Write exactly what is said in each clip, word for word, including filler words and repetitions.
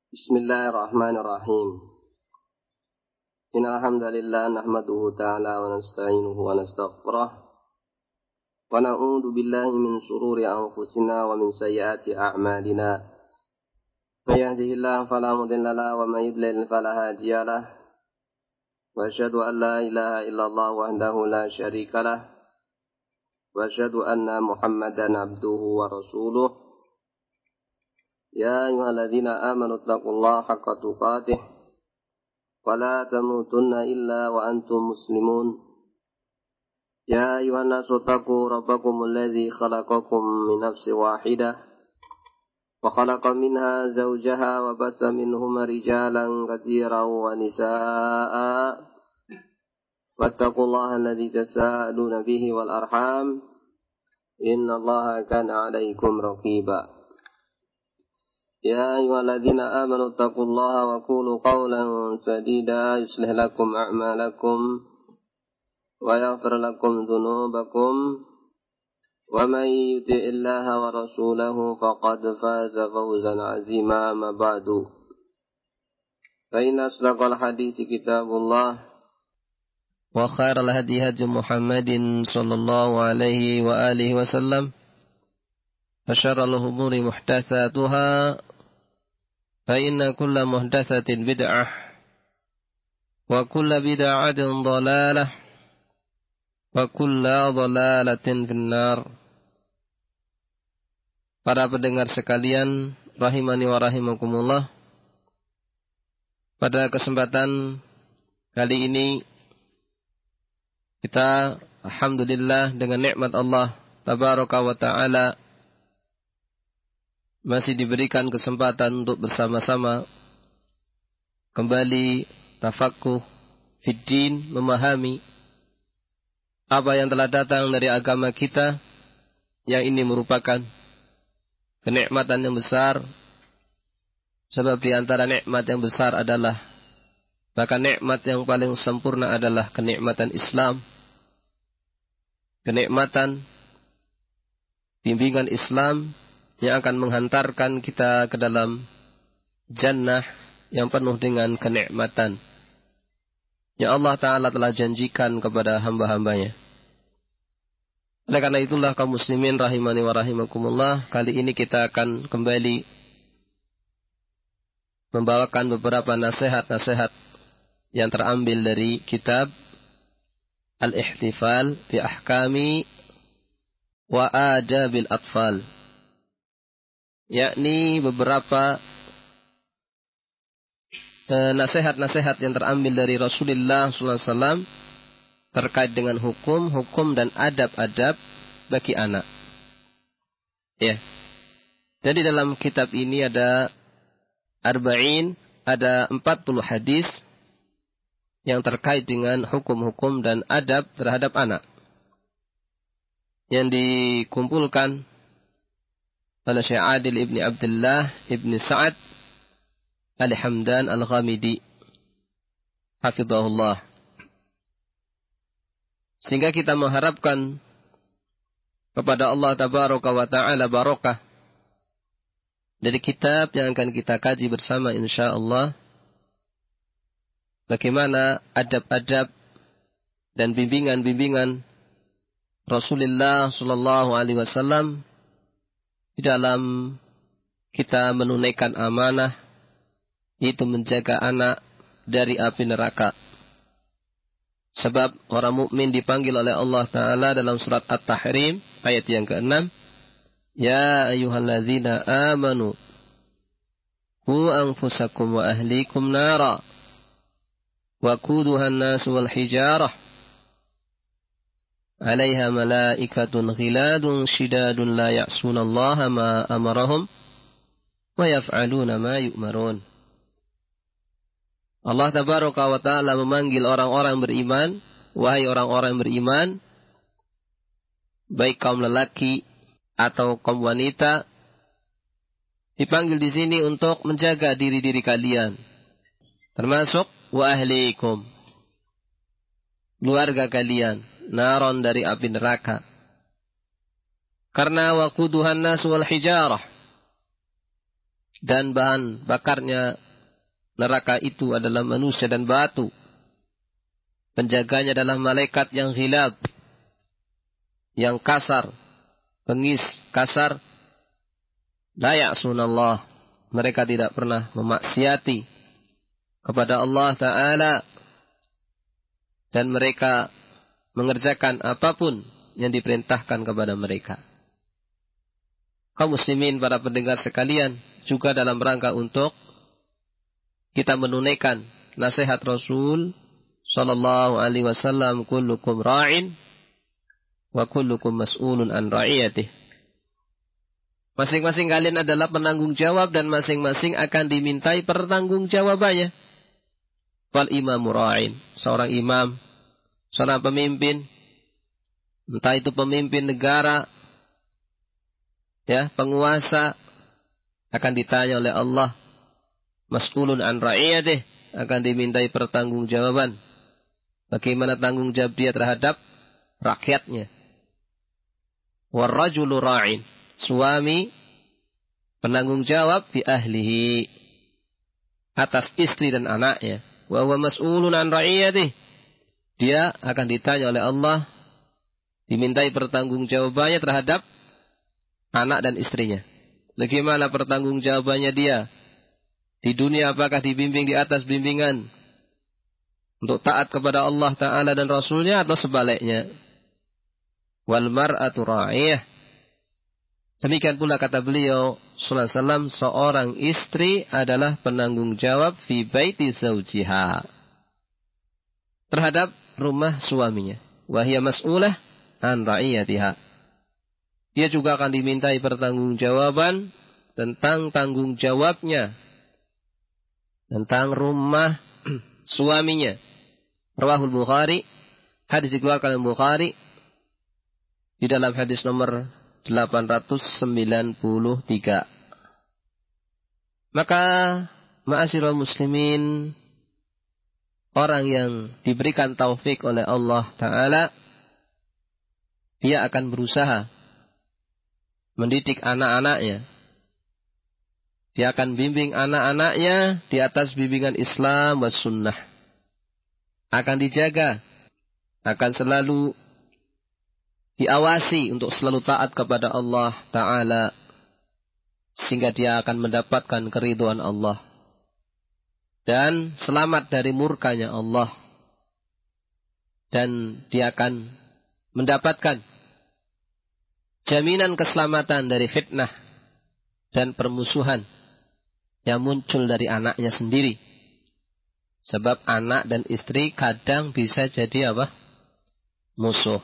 Bismillahirrahmanirrahim. Innal hamdalillah nahmaduhu ta'ala wa nasta'inuhu wa nastaghfiruh wa na'udzu billahi min shururi anfusina wa min sayyiati a'malina. May yahdihillahu fala mudilla lahu wa may yudlil fala hadiya lahu. Wa asyhadu an la ilaha illallah wahdahu la syarika lahu wa asyhadu anna Muhammadan abduhu wa rasuluh. Ya ayyuhalladzina amanu taqullaha haqqa tuqatih wa la tamutunna illa wa antum muslimun. Ya ayyuhan nasu taqu rabbakumul ladzi khalaqakum min nafsin wahidah wa khalaqa minha zawjaha wa bassa minhuma rijalan katsiran wa nisaa'a. Wattaqullaha alladzi tasaaluna bihi wal arham innallaha kana 'alaikum raqiba. يا أيها الذين آمنوا اتقوا الله وقولوا قولا سديدا يصلح لكم أعمالكم ويغفر لكم ذنوبكم ومن يطع الله ورسوله فقد فاز فوزا عظيما. أما بعد فإن أصدق الحديث كتاب الله وخير الهدي هدي محمد صلى الله عليه وآله وسلم وشر الأمور محدثاتها فإن كل محدثة بدعة وكل بدعة ضلالة وكل ضلالة في النار. Para pendengar sekalian, rahimani wa rahimakumullah. Pada kesempatan kali ini kita alhamdulillah dengan nikmat Allah tabaraka wa ta'ala masih diberikan kesempatan untuk bersama-sama kembali tafaqquh fiddin, memahami apa yang telah datang dari agama kita, yang ini merupakan kenikmatan yang besar. Sebab di antara nikmat yang besar adalah, bahkan nikmat yang paling sempurna adalah kenikmatan Islam, kenikmatan bimbingan Islam yang akan menghantarkan kita ke dalam jannah yang penuh dengan kenikmatan yang Allah Ta'ala telah janjikan kepada hamba-hambanya. Oleh karena itulah kaum muslimin rahimani wa rahimakumullah, kali ini kita akan kembali membawakan beberapa nasihat-nasihat yang terambil dari kitab Al-Ihtifal bi Ahkami wa Adabil Atfal, yakni beberapa eh, nasihat-nasihat yang terambil dari Rasulullah sallallahu alaihi wasallam terkait dengan hukum-hukum dan adab-adab bagi anak. Ya. Jadi dalam kitab ini ada arba'in, ada empat puluh hadis yang terkait dengan hukum-hukum dan adab terhadap anak, yang dikumpulkan oleh Syekh Adil ibn Abdullah ibn Sa'ad Al-Hamdan Al-Ghamidi hafizahullah. Sehingga kita mengharapkan kepada Allah Tabaraka wa Ta'ala barakah dari kitab yang akan kita kaji bersama insyaallah, bagaimana adab-adab dan bimbingan-bimbingan Rasulullah sallallahu alaihi wasallam di dalam kita menunaikan amanah, yaitu menjaga anak dari api neraka. Sebab orang mukmin dipanggil oleh Allah Ta'ala dalam surat At-Tahrim ayat yang keenam, Ya ayyuhalladzina amanu qu anfusakum wa ahlikum nara wa quduhan nasu wal hijarah alaiha malaikatun ghiladun shidadun la ya'sunallaha ma amarahum wa yaf'aluna ma yu'marun. Allah Tabaraka wa Ta'ala memanggil orang-orang beriman, wahai orang-orang beriman, baik kaum lelaki atau kaum wanita, dipanggil di sini untuk menjaga diri-diri kalian, termasuk wa ahlikum, keluarga kalian, naron dari api neraka. Karena waquduhan nas wal hijarah, dan bahan bakarnya neraka itu adalah manusia dan batu. Penjaganya adalah malaikat yang ghilab, yang kasar, bengis, kasar. La ya'sunallah, mereka tidak pernah memaksiati kepada Allah Ta'ala, dan mereka mengerjakan apapun yang diperintahkan kepada mereka. Kaum muslimin, para pendengar sekalian, juga dalam rangka untuk kita menunaikan nasihat Rasul sallallahu alaihi wasallam, kullukum ra'in wa kullukum mas'ulun an ra'iyatih. Masing-masing kalian adalah penanggung jawab dan masing-masing akan dimintai pertanggungjawabannya. Wal imamu ra'in, seorang imam, seorang pemimpin, entah itu pemimpin negara, ya, penguasa, akan ditanya oleh Allah. Mas'ulun an ra'iyatih, akan dimintai pertanggungjawaban. Bagaimana tanggung jawab dia terhadap rakyatnya. War rajulu ra'in, suami penanggung jawab fi ahlihi, atas istri dan anaknya. Wa huwa mas'ulun an ra'iyatih, dia akan ditanya oleh Allah, dimintai pertanggungjawabannya terhadap anak dan istrinya. Bagaimana pertanggungjawabannya dia di dunia? Apakah dibimbing di atas bimbingan untuk taat kepada Allah Ta'ala dan Rasulnya, atau sebaliknya? Wal mar'atu ra'iyah, demikian pula kata beliau sallallahu alaihi wasallam, seorang istri adalah penanggung jawab fi baiti zawjiha, terhadap rumah suaminya. Wa hiya mas'ulah an ra'iyatiha, dia juga akan dimintai pertanggungjawaban tentang tanggung jawabnya tentang rumah suaminya. Rawahul Bukhari, hadis dikeluarkan oleh Bukhari di dalam hadis nomor delapan ratus sembilan puluh tiga. Maka ma'asyiral muslimin, orang yang diberikan taufik oleh Allah Ta'ala, dia akan berusaha mendidik anak-anaknya. Dia akan bimbing anak-anaknya di atas bimbingan Islam dan sunnah. Akan dijaga, akan selalu diawasi untuk selalu taat kepada Allah Ta'ala, sehingga dia akan mendapatkan keridhaan Allah dan selamat dari murkanya Allah, dan dia akan mendapatkan jaminan keselamatan dari fitnah dan permusuhan yang muncul dari anaknya sendiri. Sebab anak dan istri kadang bisa jadi apa? Musuh.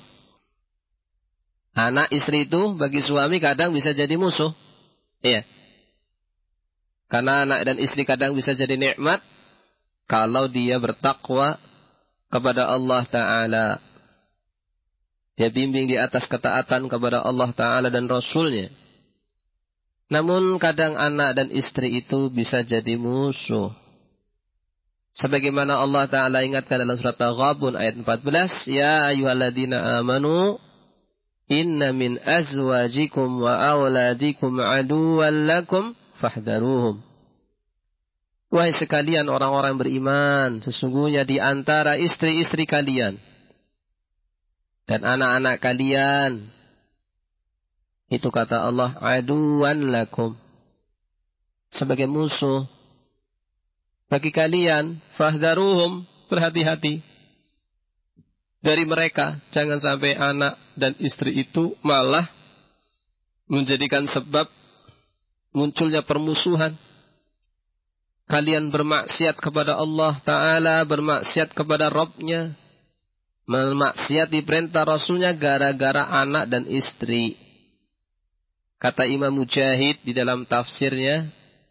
Anak istri itu bagi suami kadang bisa jadi musuh. Iya. Karena anak dan istri kadang bisa jadi nikmat kalau dia bertakwa kepada Allah Ta'ala. Dia bimbing di atas ketaatan kepada Allah Ta'ala dan Rasulnya. Namun kadang anak dan istri itu bisa jadi musuh. Sebagaimana Allah Ta'ala ingatkan dalam surat Al-Ghabun ayat empat belas. Ya ayyuhalladzina amanu, inna min azwajikum wa awladikum aduwwan lakum fahdharuhum. Wahai sekalian orang-orang beriman, sesungguhnya di antara istri-istri kalian dan anak-anak kalian, itu kata Allah, aduwwan lakum, sebagai musuh bagi kalian. Fahdharuhum, berhati-hati dari mereka. Jangan sampai anak dan istri itu malah menjadikan sebab munculnya permusuhan. Kalian bermaksiat kepada Allah Ta'ala, bermaksiat kepada Rabb-Nya, memaksiati perintah Rasulnya gara-gara anak dan istri. Kata Imam Mujahid di dalam tafsirnya,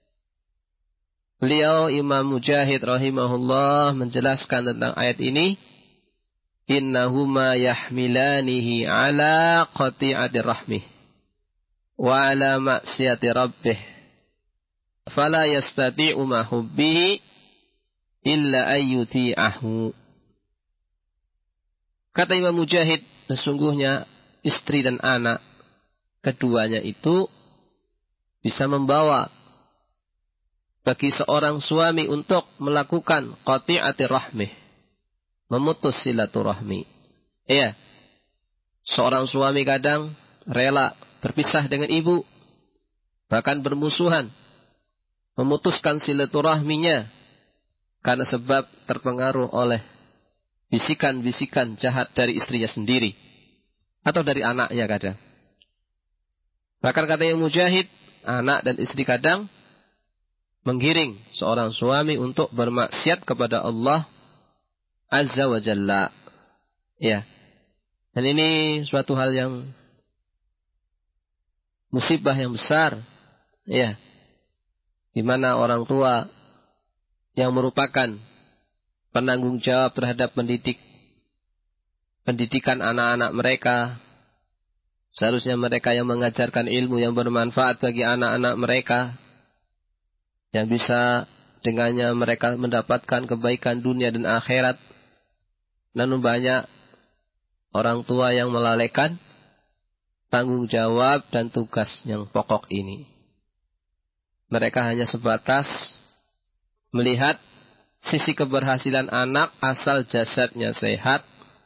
beliau Imam Mujahid rahimahullah menjelaskan tentang ayat ini, innahuma yahmilanihi ala qati'ati rahmih wa ala maksiyati rabbih fala yastati'u ma hubbihi illa ayyuti'ahu. Kata Imam Mujahid, sesungguhnya istri dan anak, keduanya itu bisa membawa bagi seorang suami untuk melakukan qati'atir rahmih, memutus silaturahmi. Iya, seorang suami kadang rela berpisah dengan ibu, bahkan bermusuhan, memutuskan silaturahminya karena sebab terpengaruh oleh bisikan-bisikan jahat dari istrinya sendiri atau dari anaknya kadang. Bahkan kata yang Mujahid, anak dan istri kadang menggiring seorang suami untuk bermaksiat kepada Allah Azza wa Jalla. Ya. Dan ini suatu hal yang musibah yang besar. Ya. Di mana orang tua yang merupakan penanggung jawab terhadap pendidik pendidikan anak-anak mereka, seharusnya mereka yang mengajarkan ilmu yang bermanfaat bagi anak-anak mereka, yang bisa dengannya mereka mendapatkan kebaikan dunia dan akhirat. Namun banyak orang tua yang melalaikan tanggung jawab dan tugas yang pokok ini. Mereka hanya sebatas melihat sisi keberhasilan anak asal jasadnya sehat,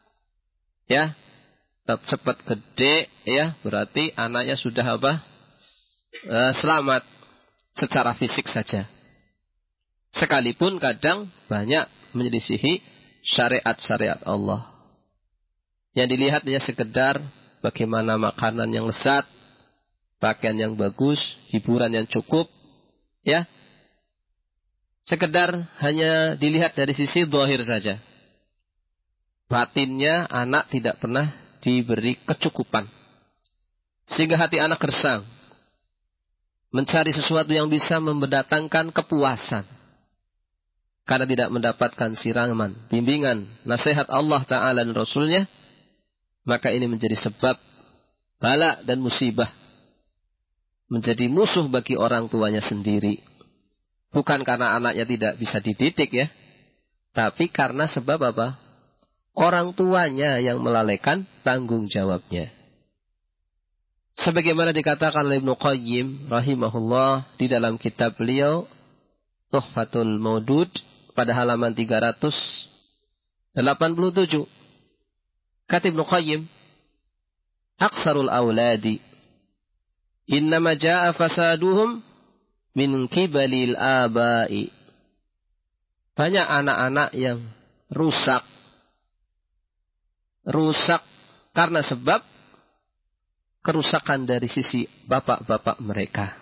ya, cepat gede, ya, berarti anaknya sudah apa? E, selamat secara fisik saja. Sekalipun kadang banyak menyelisihi syariat-syariat Allah. Yang dilihat hanya sekedar bagaimana makanan yang lezat, pakaian yang bagus, hiburan yang cukup, ya. Sekedar hanya dilihat dari sisi zahir saja. Batinnya anak tidak pernah diberi kecukupan. Sehingga hati anak gersang, mencari sesuatu yang bisa mendatangkan kepuasan. Karena tidak mendapatkan siraman, bimbingan, nasihat Allah Ta'ala dan Rasulnya, maka ini menjadi sebab bala dan musibah. Menjadi musuh bagi orang tuanya sendiri. Bukan karena anaknya tidak bisa dididik, ya, tapi karena sebab apa? Orang tuanya yang melalaikan tanggung jawabnya. Sebagaimana dikatakan oleh Ibnu Qayyim rahimahullah di dalam kitab beliau Tuhfatul Maudud pada halaman tiga ratus delapan puluh tujuh. Kata Ibnu Qayyim, aksarul awladi innama jaa fasaduhum min kibalil abai. Banyak anak-anak yang rusak. Rusak karena sebab kerusakan dari sisi bapak-bapak mereka.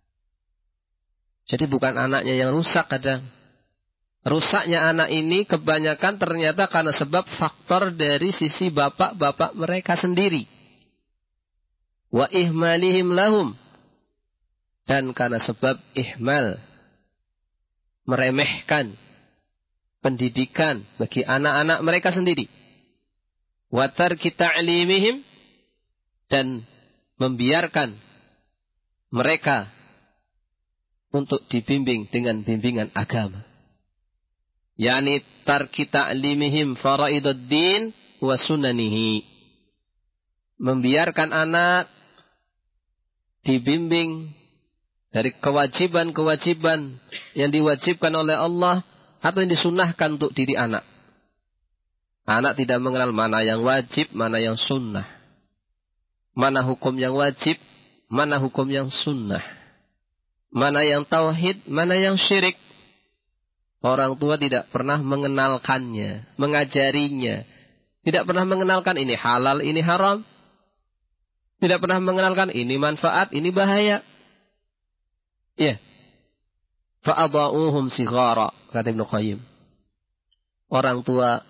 Jadi bukan anaknya yang rusak kadang. Rusaknya anak ini kebanyakan ternyata karena sebab faktor dari sisi bapak-bapak mereka sendiri. Wa ihmalihim lahum. Dan karena sebab ihmal, meremehkan pendidikan bagi anak-anak mereka sendiri. Wa tarki ta'limihim, dan membiarkan mereka untuk dibimbing dengan bimbingan agama. Yani tarki ta'limihim faraiduddin wa sunanihi. Membiarkan anak dibimbing dari kewajiban-kewajiban yang diwajibkan oleh Allah atau yang disunahkan untuk diri anak. Anak tidak mengenal mana yang wajib, mana yang sunnah. Mana hukum yang wajib, mana hukum yang sunnah. Mana yang tauhid, mana yang syirik. Orang tua tidak pernah mengenalkannya, mengajarinya. Tidak pernah mengenalkan ini halal, ini haram. Tidak pernah mengenalkan ini manfaat, ini bahaya. Ya. Fa'adha'uhum sighara, kata Ibnu Qayyim. Orang tua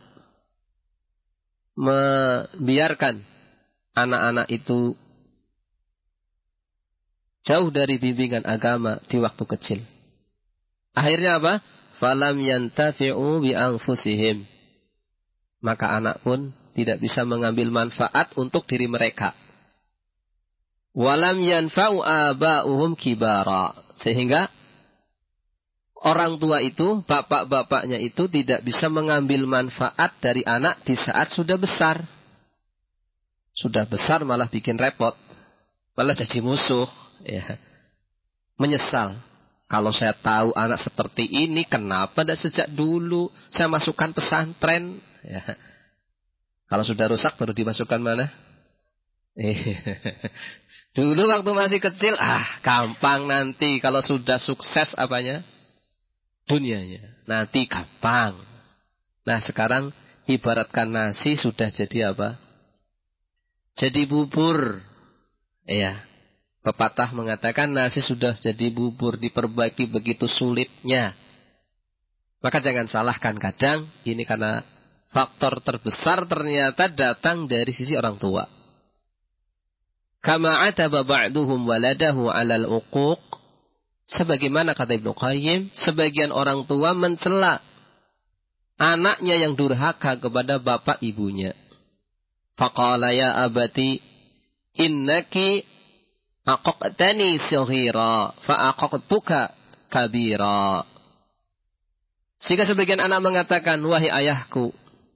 membiarkan anak-anak itu jauh dari bimbingan agama di waktu kecil. Akhirnya apa? Falam yantafi'u bi anfusihim. Maka anak pun tidak bisa mengambil manfaat untuk diri mereka. Walam yanfa'u aba'uhum kibara. Sehingga orang tua itu, bapak-bapaknya itu tidak bisa mengambil manfaat dari anak di saat sudah besar. Sudah besar malah bikin repot. Malah jadi musuh. Ya. Menyesal. Kalau saya tahu anak seperti ini, kenapa tidak sejak dulu saya masukkan pesantren? Ya. Kalau sudah rusak baru dimasukkan mana? Dulu waktu masih kecil, ah gampang nanti. Kalau sudah sukses apanya? Dunianya. Nanti gampang. Nah sekarang ibaratkan nasi sudah jadi apa? Jadi bubur. Iya. Pepatah mengatakan nasi sudah jadi bubur, diperbaiki begitu sulitnya. Maka jangan salahkan, kadang ini karena faktor terbesar ternyata datang dari sisi orang tua. Kama ataba ba'duhum waladahu 'alal uquq. Sebagaimana kata Ibnu Qayyim, sebagian orang tua mencela anaknya yang durhaka kepada bapak ibunya. Faqala ya abati innaki aqaqtani saghira fa aqaqtuka kabira. Sehingga sebagian anak mengatakan, wahai ayahku,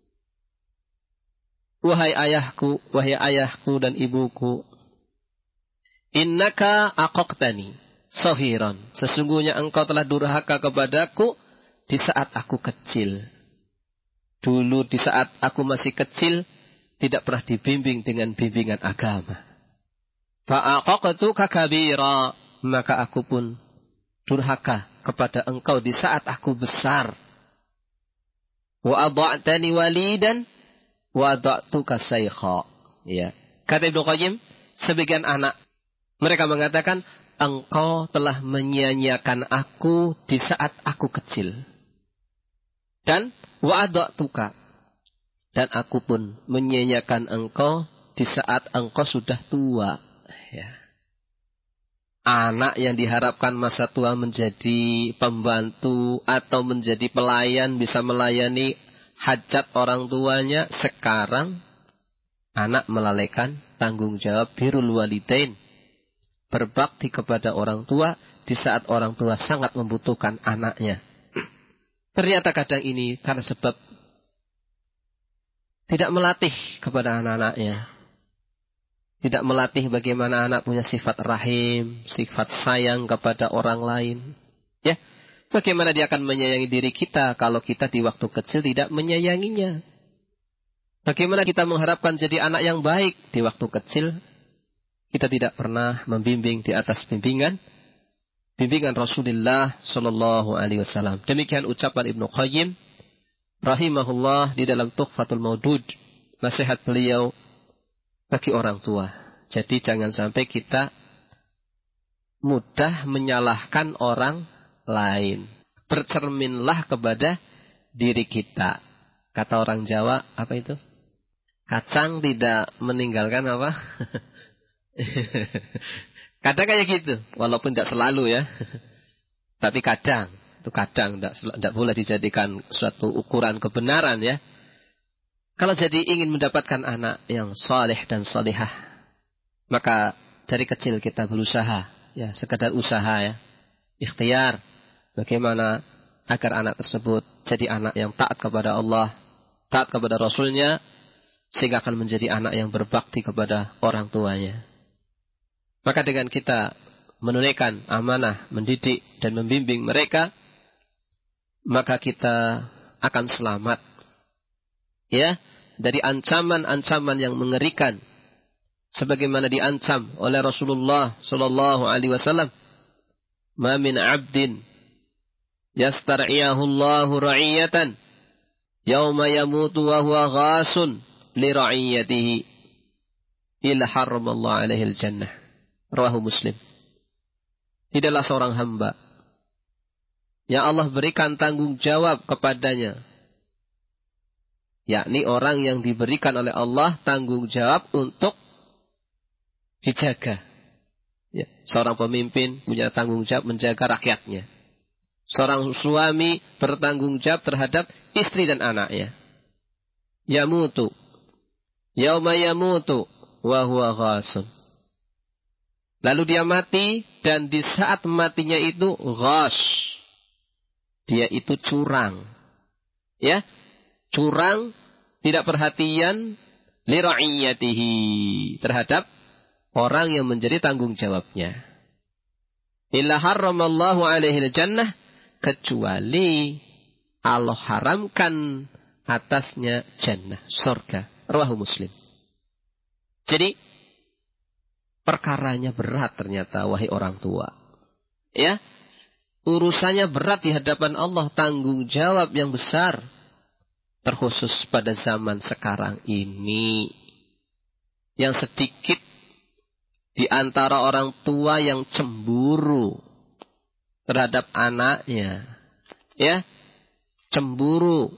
wahai ayahku, wahai ayahku dan ibuku, innaka aqaqtani saghiran. Sesungguhnya engkau telah durhaka kepadaku di saat aku kecil. Dulu di saat aku masih kecil tidak pernah dibimbing dengan bimbingan agama. Fa aqaqtuka kabira, maka aku pun durhaka kepada engkau di saat aku besar. Wa adha'tani walidan wa adha'tuka shaykha. Ya. Kata Ibnu Qayyim, sebagian anak mereka mengatakan, engkau telah menyia-nyiakan aku di saat aku kecil. Dan wa adha'tuka, dan aku pun menyia-nyiakan engkau di saat engkau sudah tua. Ya. Anak yang diharapkan masa tua menjadi pembantu atau menjadi pelayan, bisa melayani hajat orang tuanya, sekarang anak melalaikan tanggung jawab birrul walidain, berbakti kepada orang tua di saat orang tua sangat membutuhkan anaknya. Ternyata kadang ini karena sebab tidak melatih kepada anak-anaknya. Tidak melatih bagaimana anak punya sifat rahim, sifat sayang kepada orang lain. Ya, bagaimana dia akan menyayangi diri kita kalau kita di waktu kecil tidak menyayanginya? Bagaimana kita mengharapkan jadi anak yang baik di waktu kecil? Kita tidak pernah membimbing di atas bimbingan bimbingan Rasulullah Shallallahu Alaihi Wasallam. Demikian ucapan Ibnu Qayyim rahimahullah di dalam Tuhfatul Maudud, nasihat beliau bagi orang tua. Jadi jangan sampai kita mudah menyalahkan orang lain. Bercerminlah kepada diri kita. Kata orang Jawa, apa itu? Kacang tidak meninggalkan apa? Kadang kayak gitu, walaupun tidak selalu ya. Tapi kadang, itu kadang tidak, tidak boleh dijadikan suatu ukuran kebenaran ya. Kalau jadi ingin mendapatkan anak yang saleh dan salihah, maka dari kecil kita berusaha, ya sekadar usaha ya, ikhtiar, bagaimana agar anak tersebut jadi anak yang taat kepada Allah, taat kepada Rasulnya, sehingga akan menjadi anak yang berbakti kepada orang tuanya. Maka dengan kita menunaikan amanah, mendidik dan membimbing mereka, maka kita akan selamat. Ya, dari ancaman-ancaman yang mengerikan, sebagaimana diancam oleh Rasulullah Sallallahu Alaihi Wasallam, "Ma min 'abdin yastar'iyahu Allahu ra'iyatan, yauma yamutu wa huwa ghasun li ra'iyatihi, illa harramallahu 'alaihi al-jannah." Rawahu Muslim. Tidaklah seorang hamba yang Allah berikan tanggung jawab kepadanya, yakni orang yang diberikan oleh Allah tanggung jawab untuk dijaga. Ya, seorang pemimpin punya tanggung jawab menjaga rakyatnya. Seorang suami bertanggung jawab terhadap istri dan anaknya. Yamutu, yauma yamutu, wa huwa ghasun. Lalu dia mati, dan di saat matinya itu ghash, dia itu curang. Ya, curang, tidak perhatian li ra'iyatihi, terhadap orang yang menjadi tanggung jawabnya. illa harramallahu alaihi jannah, kecuali Allah haramkan atasnya jannah, surga. Rawahu Muslim. Jadi perkaranya berat ternyata, wahai orang tua. Ya, urusannya berat di hadapan Allah, tanggung jawab yang besar. Terkhusus pada zaman sekarang ini, yang sedikit di antara orang tua yang cemburu terhadap anaknya. Ya, cemburu.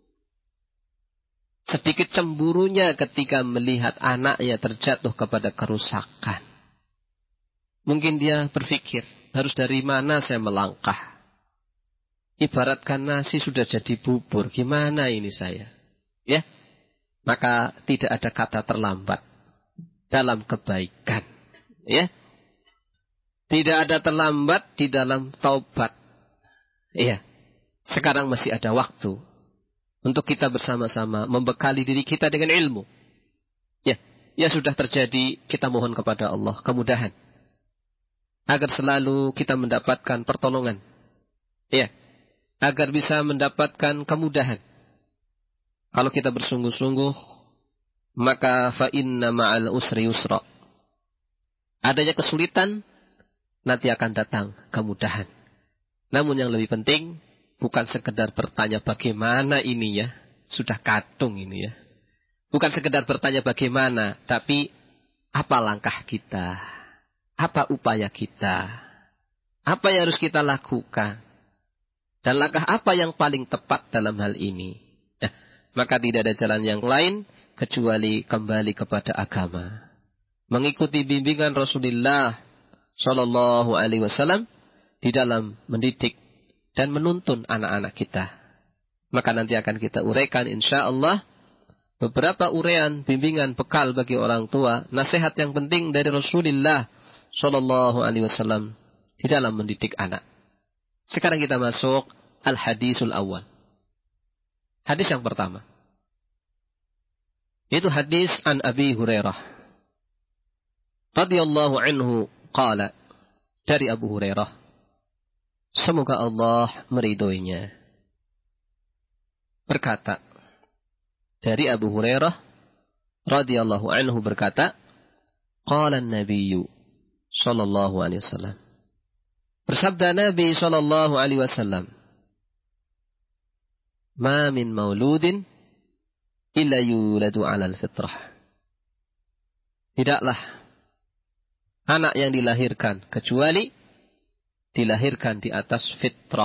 Sedikit cemburunya ketika melihat anaknya terjatuh kepada kerusakan. Mungkin dia berpikir, harus dari mana saya melangkah? Ibaratkan nasi sudah jadi bubur, gimana ini saya? Ya, maka tidak ada kata terlambat dalam kebaikan. Ya, tidak ada terlambat di dalam taubat. Iya, sekarang masih ada waktu untuk kita bersama-sama membekali diri kita dengan ilmu. Ya, ya sudah terjadi, kita mohon kepada Allah kemudahan agar selalu kita mendapatkan pertolongan. Ya, agar bisa mendapatkan kemudahan. Kalau kita bersungguh-sungguh, maka fa inna ma'al usri yusra. Adanya kesulitan, nanti akan datang kemudahan. Namun yang lebih penting, bukan sekedar bertanya bagaimana ini ya, sudah kadung ini ya. Bukan sekedar bertanya bagaimana, tapi apa langkah kita, apa upaya kita, apa yang harus kita lakukan, dan langkah apa yang paling tepat dalam hal ini. Nah, maka tidak ada jalan yang lain kecuali kembali kepada agama, mengikuti bimbingan Rasulullah Shallallahu Alaihi Wasallam di dalam mendidik dan menuntun anak-anak kita. Maka nanti akan kita uraikan insya Allah beberapa uraian bimbingan bekal bagi orang tua, nasihat yang penting dari Rasulullah Shallallahu Alaihi Wasallam di dalam mendidik anak. Sekarang kita masuk al-hadisul awal. Hadis yang pertama. Itu hadis an Abi Hurairah radhiyallahu anhu qala, dari Abu Hurairah, semoga Allah meridhoinya, berkata, dari Abu Hurairah radhiyallahu anhu berkata, qala an-nabiyyu sallallahu alaihi wasallam, bersabda Nabi sallallahu alaihi wasallam, ma min mauludin illa yuladu 'alal fitrah. Tidaklah anak yang dilahirkan kecuali dilahirkan di atas fitrah.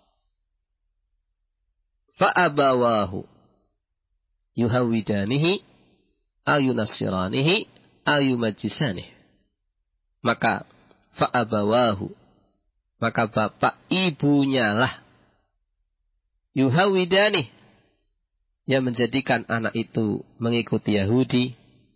Fa abawahu yuhawidanihi aw yunassiranihi aw yumajjisanihi. Maka fa abawahu, maka bapak ibunya lah yuhawidani, yang menjadikan anak itu mengikuti Yahudi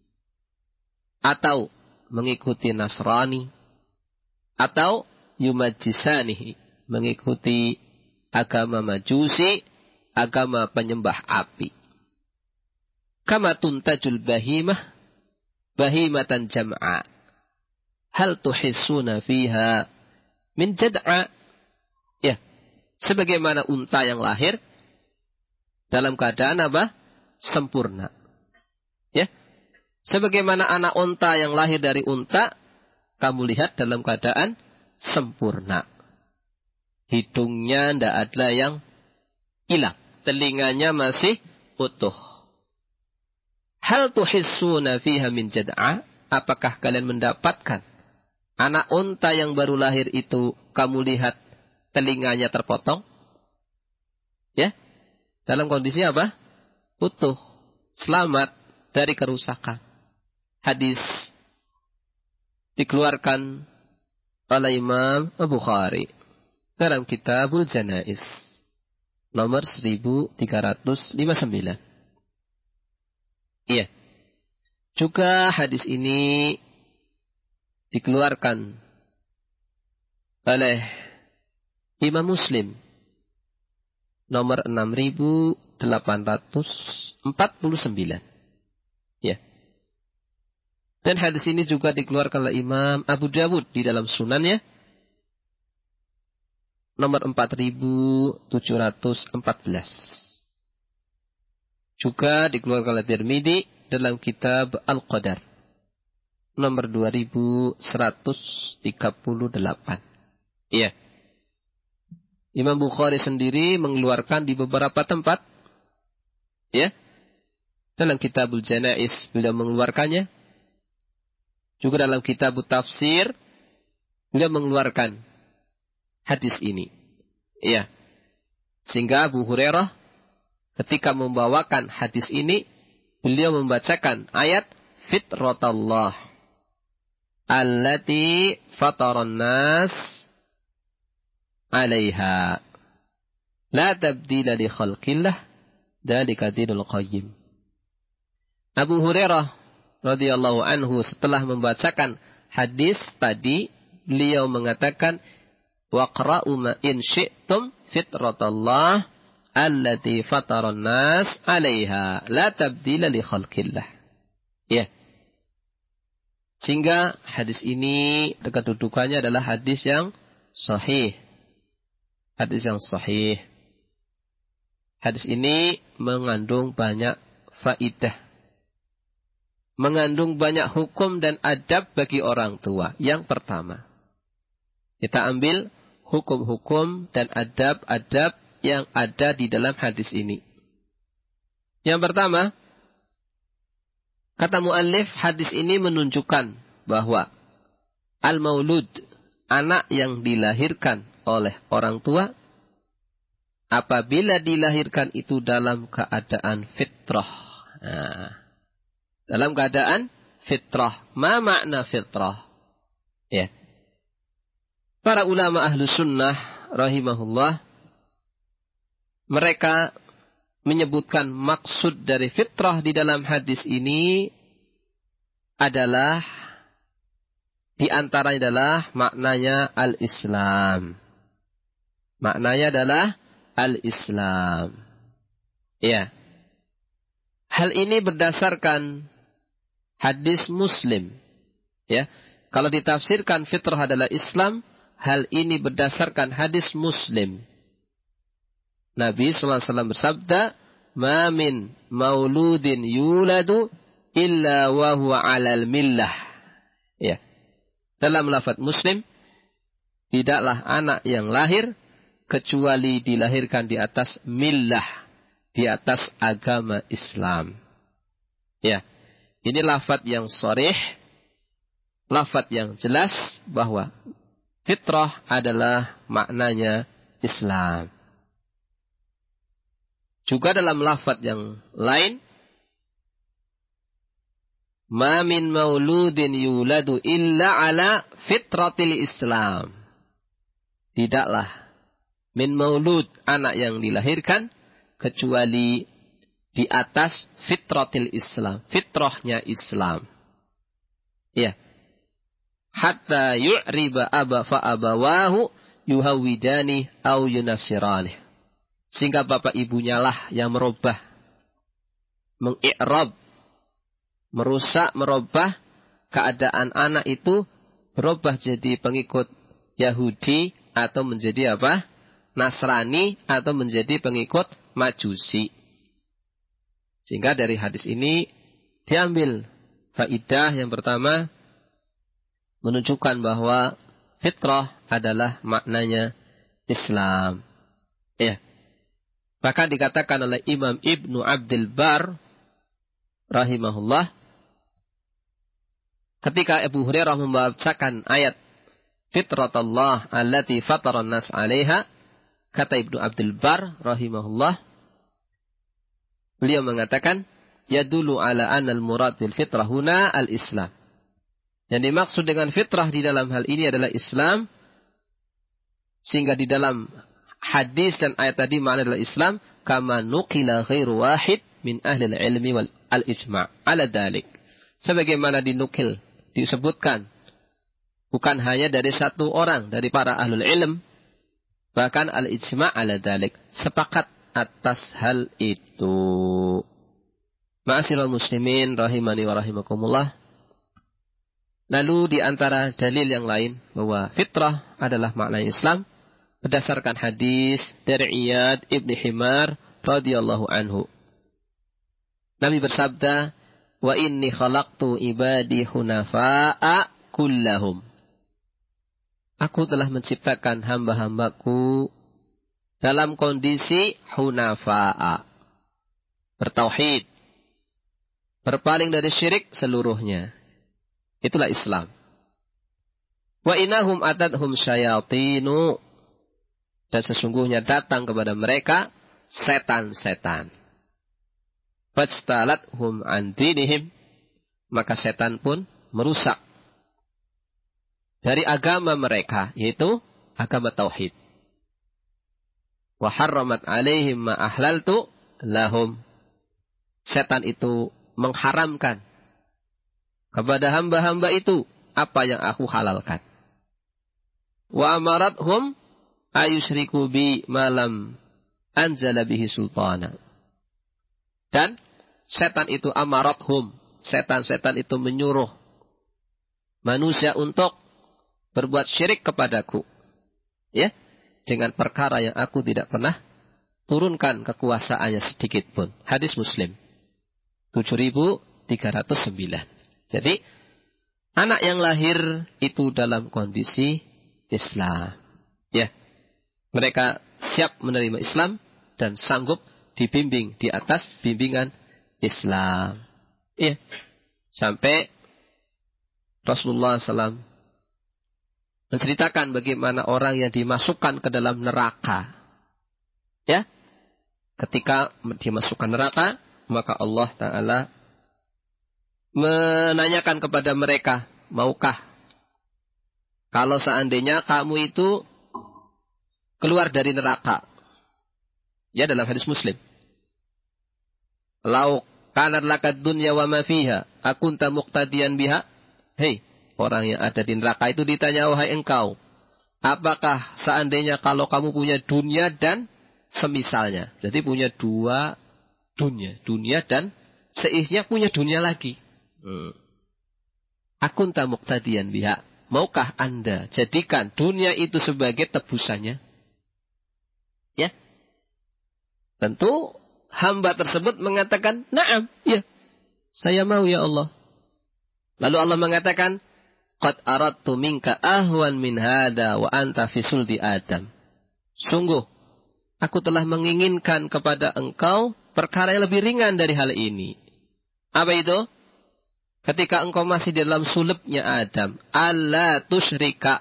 atau mengikuti Nasrani atau yumajjisanihi, mengikuti agama Majusi, agama penyembah api. Kama tuntajul bahimah bahimatan jam'a, hal tuhissuna fiha min jad'a. Ya, sebagaimana unta yang lahir dalam keadaan apa? Sempurna. Ya, sebagaimana anak unta yang lahir dari unta, kamu lihat dalam keadaan sempurna. Hidungnya tidak ada yang hilang, telinganya masih utuh. Hal tuhissuna fiha min jad'a, apakah kalian mendapatkan anak unta yang baru lahir itu, kamu lihat telinganya terpotong? Ya, dalam kondisi apa? Utuh, selamat dari kerusakan. Hadis dikeluarkan oleh Imam Bukhari dalam Kitabul Janaiz nomor seribu tiga ratus lima puluh sembilan. Iya. Juga hadis ini dikeluarkan oleh Imam Muslim nomor enam ribu delapan ratus empat puluh sembilan. Ya. Dan hadis ini juga dikeluarkan oleh Imam Abu Dawud di dalam sunannya nomor empat ribu tujuh ratus empat belas. Juga dikeluarkan oleh Tirmidzi dalam kitab Al-Qadar nomor dua ribu seratus tiga puluh delapan. Iya. Imam Bukhari sendiri mengeluarkan di beberapa tempat. Ya. Dalam Kitabul Janaiz beliau mengeluarkannya. Juga dalam Kitab Tafsir beliau mengeluarkan hadis ini. Iya. Sehingga Abu Hurairah ketika membawakan hadis ini, beliau membacakan ayat fitratallah allati fataran nas 'alaiha la tabdila li khalqillah dzalika dinul qayyim. Abu Hurairah radhiyallahu anhu setelah membacakan hadis tadi, beliau mengatakan waqra'u ma in syi'tum fitratallah allati fataran nas 'alaiha la tabdila li khalqillah. Ya. Sehingga hadis ini kedudukannya adalah hadis yang sahih. Hadis yang sahih. Hadis ini mengandung banyak faidah. Mengandung banyak hukum dan adab bagi orang tua. Yang pertama, kita ambil hukum-hukum dan adab-adab yang ada di dalam hadis ini. Yang pertama, kata muallif, hadis ini menunjukkan bahwa al-maulud, anak yang dilahirkan oleh orang tua, apabila dilahirkan itu dalam keadaan fitrah. Nah, dalam keadaan fitrah. Ma makna fitrah? Ya. Para ulama ahlu sunnah rahimahullah, mereka menyebutkan maksud dari fitrah di dalam hadis ini adalah, di antaranya adalah maknanya al-Islam. Maknanya adalah al-Islam. Ya. Hal ini berdasarkan hadis Muslim. Ya. Kalau ditafsirkan fitrah adalah Islam, hal ini berdasarkan hadis Muslim. Nabi sallallahu alaihi wasallam bersabda, "Ma min mauludin yuladu illa wa huwa 'alal millah." Ya. Dalam lafaz Muslim, tidaklah anak yang lahir kecuali dilahirkan di atas millah, di atas agama Islam. Ya. Ini lafaz yang sharih, lafaz yang jelas bahwa fitrah adalah maknanya Islam. Juga dalam lafaz yang lain, ma min mauludin yuladu illa ala fitratil Islam. Tidaklah min maulud, anak yang dilahirkan, kecuali di atas fitratil Islam. Fitrahnya Islam. Ya. Hatta yu'riba aba fa abawahu yuhawidani au yunasirani. Sehingga bapak ibunya lah yang merubah, mengi'rab, merusak, merubah keadaan anak itu, berubah jadi pengikut Yahudi atau menjadi apa? Nasrani atau menjadi pengikut Majusi. Sehingga dari hadis ini diambil faidah yang pertama, menunjukkan bahwa fitrah adalah maknanya Islam. Ya. Bahkan dikatakan oleh Imam Ibnu Abdul Bar rahimahullah, ketika Abu Hurairah membacakan ayat fitratallah allati fataran nas 'alaiha, kata Ibnu Abdul Bar rahimahullah, beliau mengatakan yadulu ala anal murad bil fitrah huna al-Islam. Yang dimaksud dengan fitrah di dalam hal ini adalah Islam, sehingga di dalam hadis dan ayat tadi makna adalah Islam, kama nuqila ghairu wahid min ahli al-ilmi wal al-ijma' ala dalik. Sebagaimana dinukil, disebutkan bukan hanya dari satu orang dari para ahlul ilm, bahkan al-ijma' ala dalik, sepakat atas hal itu. Ma'asyiral muslimin rahimani wa rahimakumullah. Lalu di antara dalil yang lain bahwa fitrah adalah makna Islam, berdasarkan hadis dari Iyad ibni Himar radhiyallahu anhu. Nabi bersabda, wa inni khalaqtu ibadi hunafa'a kullahum. Aku telah menciptakan hamba-hambaku dalam kondisi hunafa'a, bertauhid, berpaling dari syirik seluruhnya. Itulah Islam. Wa innahum atadhum syayatinu, dan sesungguhnya datang kepada mereka setan-setan. Fajtalathum an dinihim, maka setan pun merusak dari agama mereka, yaitu agama tauhid. Wa harramat alaihim ma ahlaltu lahum. Setan itu mengharamkan kepada hamba-hamba itu apa yang aku halalkan. Wa amarathum ayusyriku bi malam anzala bihi sultana. Dan setan itu amarathum, setan-setan itu menyuruh manusia untuk berbuat syirik kepadaku, ya, dengan perkara yang aku tidak pernah turunkan kekuasaannya sedikit pun. Hadis Muslim tujuh ribu tiga ratus sembilan. Jadi anak yang lahir itu dalam kondisi Islam, ya, mereka siap menerima Islam dan sanggup dibimbing di atas bimbingan Islam. Iya. Sampai Rasulullah shallallahu alaihi wasallam menceritakan bagaimana orang yang dimasukkan ke dalam neraka. Ya. Ketika dimasukkan neraka, maka Allah Ta'ala menanyakan kepada mereka, maukah kalau seandainya kamu itu keluar dari neraka? Ya, dalam hadis Muslim. Lau kanat lakad dunya wa ma fiha, akunta muqtadiyan biha. Hei, orang yang ada di neraka itu ditanya, wahai engkau, apakah seandainya kalau kamu punya dunia dan semisalnya? Jadi punya dua dunia. Dunia dan seisinya punya dunia lagi. Hmm. Akunta muqtadiyan biha. Maukah anda jadikan dunia itu sebagai tebusannya? Ya. Tentu hamba tersebut mengatakan, na'am, ya, saya mau ya Allah. Lalu Allah mengatakan, qad aradtu minka ahwan min hada wa anta fi suldi Adam. Sungguh, aku telah menginginkan kepada engkau perkara yang lebih ringan dari hal ini. Apa itu? Ketika engkau masih dalam sulubnya Adam, alla tusyrika,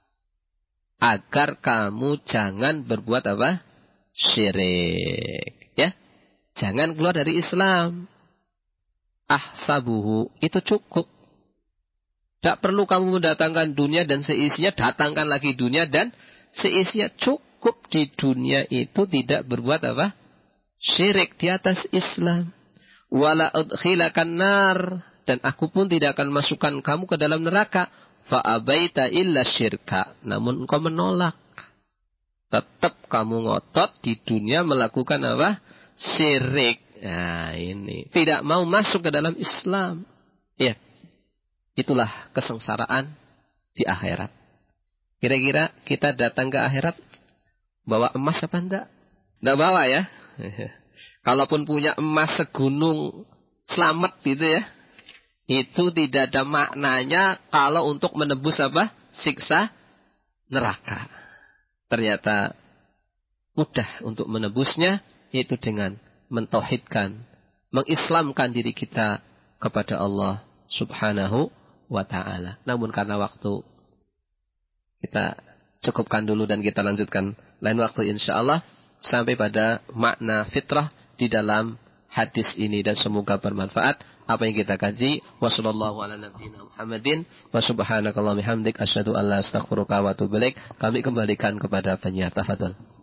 agar kamu jangan berbuat apa? Syirik. Ya, jangan keluar dari Islam. Ahsabuhu, itu cukup. Tak perlu kamu mendatangkan dunia dan seisinya, datangkan lagi dunia dan seisinya. Cukup di dunia itu tidak berbuat apa? Syirik di atas Islam. Wala udkhilakan nar, dan aku pun tidak akan masukkan kamu ke dalam neraka. Fa'abaita illa syirka, namun engkau menolak. Tetap kamu ngotot di dunia melakukan apa? Syirik. Nah, ini tidak mau masuk ke dalam Islam. Ya, itulah kesengsaraan di akhirat. Kira-kira kita datang ke akhirat bawa emas apa enggak? Enggak bawa ya. Kalaupun punya emas segunung selamat gitu ya, itu tidak ada maknanya kalau untuk menebus apa? Siksa neraka. Ternyata mudah untuk menebusnya, yaitu dengan mentauhidkan, mengislamkan diri kita kepada Allah Subhanahu wa ta'ala. Namun karena waktu, kita cukupkan dulu dan kita lanjutkan lain waktu insyaallah sampai pada makna fitrah di dalam hadis ini, dan semoga bermanfaat apa yang kita kaji. Wassallallahu ala nabiyina Muhammadin wa subhanakallahumma hamdik asyhadu an la astaghfiruka wa atubu ilaik. Kami kembalikan kepada penyiar. Tafadhol.